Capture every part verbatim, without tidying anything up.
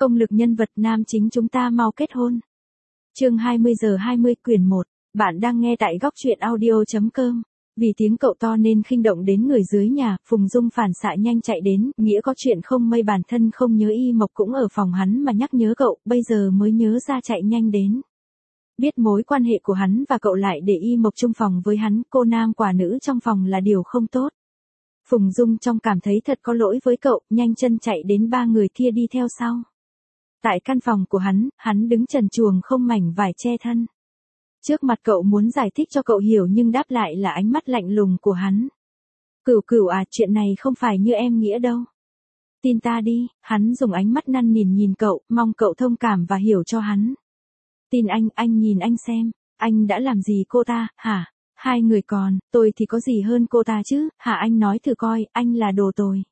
Công lực nhân vật nam chính chúng ta mau kết hôn. Chương hai mươi giờ hai mươi quyển một. Bạn đang nghe tại góc truyện audio chấm com. Vì tiếng cậu to nên khinh động đến người dưới nhà, Phùng Dung phản xạ nhanh chạy đến, nghĩa có chuyện không may bản thân không nhớ Y Mộc cũng ở phòng hắn mà nhắc nhớ cậu, bây giờ mới nhớ ra chạy nhanh đến. Biết mối quan hệ của hắn và cậu lại để Y Mộc chung phòng với hắn, cô nam quả nữ trong phòng là điều không tốt. Phùng Dung trong cảm thấy thật có lỗi với cậu, nhanh chân chạy đến ba người kia đi theo sau. Tại căn phòng của hắn, hắn đứng trần truồng không mảnh vải che thân. Trước mặt cậu muốn giải thích cho cậu hiểu nhưng đáp lại là ánh mắt lạnh lùng của hắn. Cửu cửu à, chuyện này không phải như em nghĩa đâu. Tin ta đi, hắn dùng ánh mắt năn nỉ nhìn cậu, mong cậu thông cảm và hiểu cho hắn. Tin anh, anh nhìn anh xem, anh đã làm gì cô ta, hả? Hai người còn, tôi thì có gì hơn cô ta chứ, hả anh nói thử coi, anh là đồ tồi.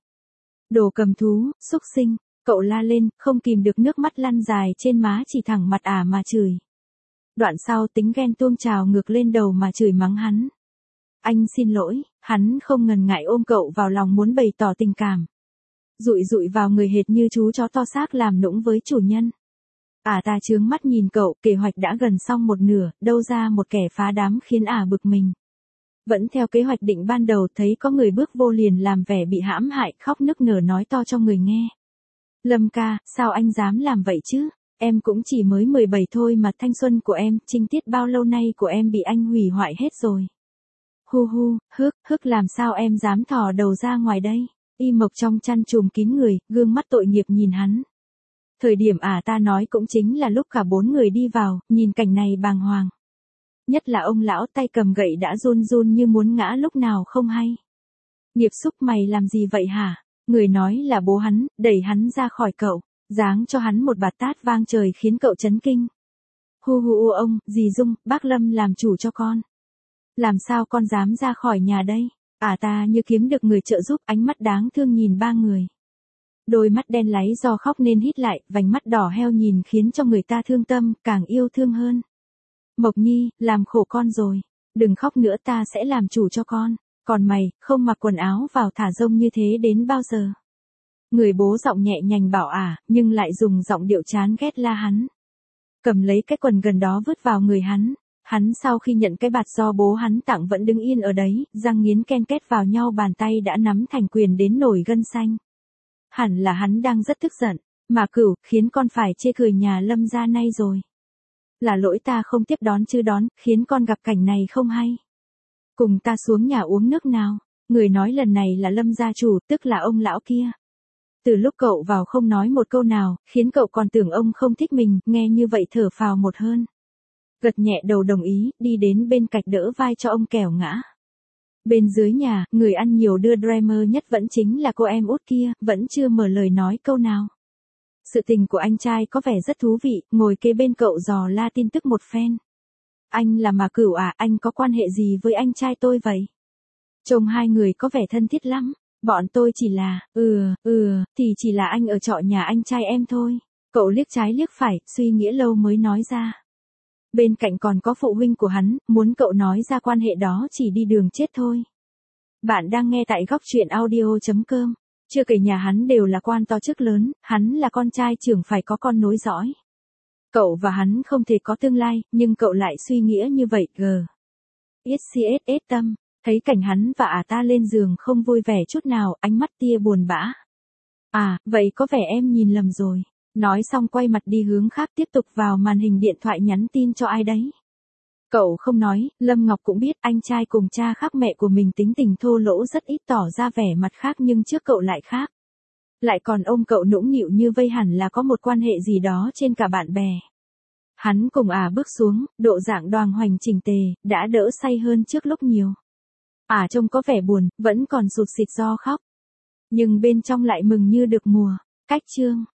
Đồ cầm thú, xúc sinh, cậu la lên, không kìm được nước mắt lăn dài trên má chỉ thẳng mặt ả mà chửi. Đoạn sau tính ghen tuông trào ngược lên đầu mà chửi mắng hắn. Anh xin lỗi, hắn không ngần ngại ôm cậu vào lòng muốn bày tỏ tình cảm. Dụi dụi vào người hệt như chú chó to xác làm nũng với chủ nhân. Ả ta trướng mắt nhìn cậu, kế hoạch đã gần xong một nửa, đâu ra một kẻ phá đám khiến ả bực mình. Vẫn theo kế hoạch định ban đầu thấy có người bước vô liền làm vẻ bị hãm hại, khóc nức nở nói to cho người nghe. Lâm ca, sao anh dám làm vậy chứ? Em cũng chỉ mới mười bảy thôi mà thanh xuân của em, trinh tiết bao lâu nay của em bị anh hủy hoại hết rồi. Hu hu, hức, hức làm sao em dám thò đầu ra ngoài đây? Y Mộc trong chăn trùm kín người, gương mắt tội nghiệp nhìn hắn. Thời điểm ả ta nói cũng chính là lúc cả bốn người đi vào, nhìn cảnh này bàng hoàng. Nhất là ông lão tay cầm gậy đã run run như muốn ngã lúc nào không hay. Nghiệp xúc mày làm gì vậy hả? Người nói là bố hắn, đẩy hắn ra khỏi cậu, giáng cho hắn một bạt tát vang trời khiến cậu chấn kinh. Hu hu ông, dì Dung, bác Lâm làm chủ cho con. Làm sao con dám ra khỏi nhà đây? Ả ta như kiếm được người trợ giúp, ánh mắt đáng thương nhìn ba người. Đôi mắt đen láy do khóc nên hít lại, vành mắt đỏ heo nhìn khiến cho người ta thương tâm, càng yêu thương hơn. Mộc Nhi, làm khổ con rồi. Đừng khóc nữa, ta sẽ làm chủ cho con. Còn mày, không mặc quần áo vào thả rông như thế đến bao giờ? Người bố giọng nhẹ nhàng bảo ả, nhưng lại dùng giọng điệu chán ghét la hắn. Cầm lấy cái quần gần đó vứt vào người hắn. Hắn sau khi nhận cái bạt do bố hắn tặng vẫn đứng yên ở đấy, răng nghiến ken két vào nhau, bàn tay đã nắm thành quyền đến nổi gân xanh. Hẳn là hắn đang rất tức giận, mà Cửu, khiến con phải chê cười nhà Lâm gia nay rồi. Là lỗi ta không tiếp đón chứ đón, khiến con gặp cảnh này không hay. Cùng ta xuống nhà uống nước nào. Người nói lần này là Lâm gia chủ, tức là ông lão kia. Từ lúc cậu vào không nói một câu nào, khiến cậu còn tưởng ông không thích mình, nghe như vậy thở phào một hơn. Gật nhẹ đầu đồng ý, đi đến bên cạnh đỡ vai cho ông kẻo ngã. Bên dưới nhà, người ăn nhiều đưa drama nhất vẫn chính là cô em út kia, vẫn chưa mở lời nói câu nào. Sự tình của anh trai có vẻ rất thú vị, ngồi kế bên cậu dò la tin tức một phen. Anh là mà Cửu à, anh có quan hệ gì với anh trai tôi vậy? Trông hai người có vẻ thân thiết lắm. Bọn tôi chỉ là, ừ, ừ, thì chỉ là anh ở trọ nhà anh trai em thôi. Cậu liếc trái liếc phải, suy nghĩ lâu mới nói ra. Bên cạnh còn có phụ huynh của hắn, muốn cậu nói ra quan hệ đó chỉ đi đường chết thôi. Bạn đang nghe tại góc truyện audio chấm com. Chưa kể nhà hắn đều là quan to chức lớn, hắn là con trai trưởng phải có con nối dõi. Cậu và hắn không thể có tương lai, nhưng cậu lại suy nghĩ như vậy, gờ. ích xê ét ét tâm, thấy cảnh hắn và ả ta lên giường không vui vẻ chút nào, ánh mắt tia buồn bã. À, vậy có vẻ em nhìn lầm rồi. Nói xong quay mặt đi hướng khác, tiếp tục vào màn hình điện thoại nhắn tin cho ai đấy. Cậu không nói, Lâm Ngọc cũng biết anh trai cùng cha khác mẹ của mình tính tình thô lỗ rất ít tỏ ra vẻ mặt khác nhưng trước cậu lại khác. Lại còn ôm cậu nũng nịu như vây hẳn là có một quan hệ gì đó trên cả bạn bè. Hắn cùng ả bước xuống, độ dạng đoàng hoành chỉnh tề, đã đỡ say hơn trước lúc nhiều. Ả trông có vẻ buồn, vẫn còn sụt sịt do khóc. Nhưng bên trong lại mừng như được mùa. Cách chương.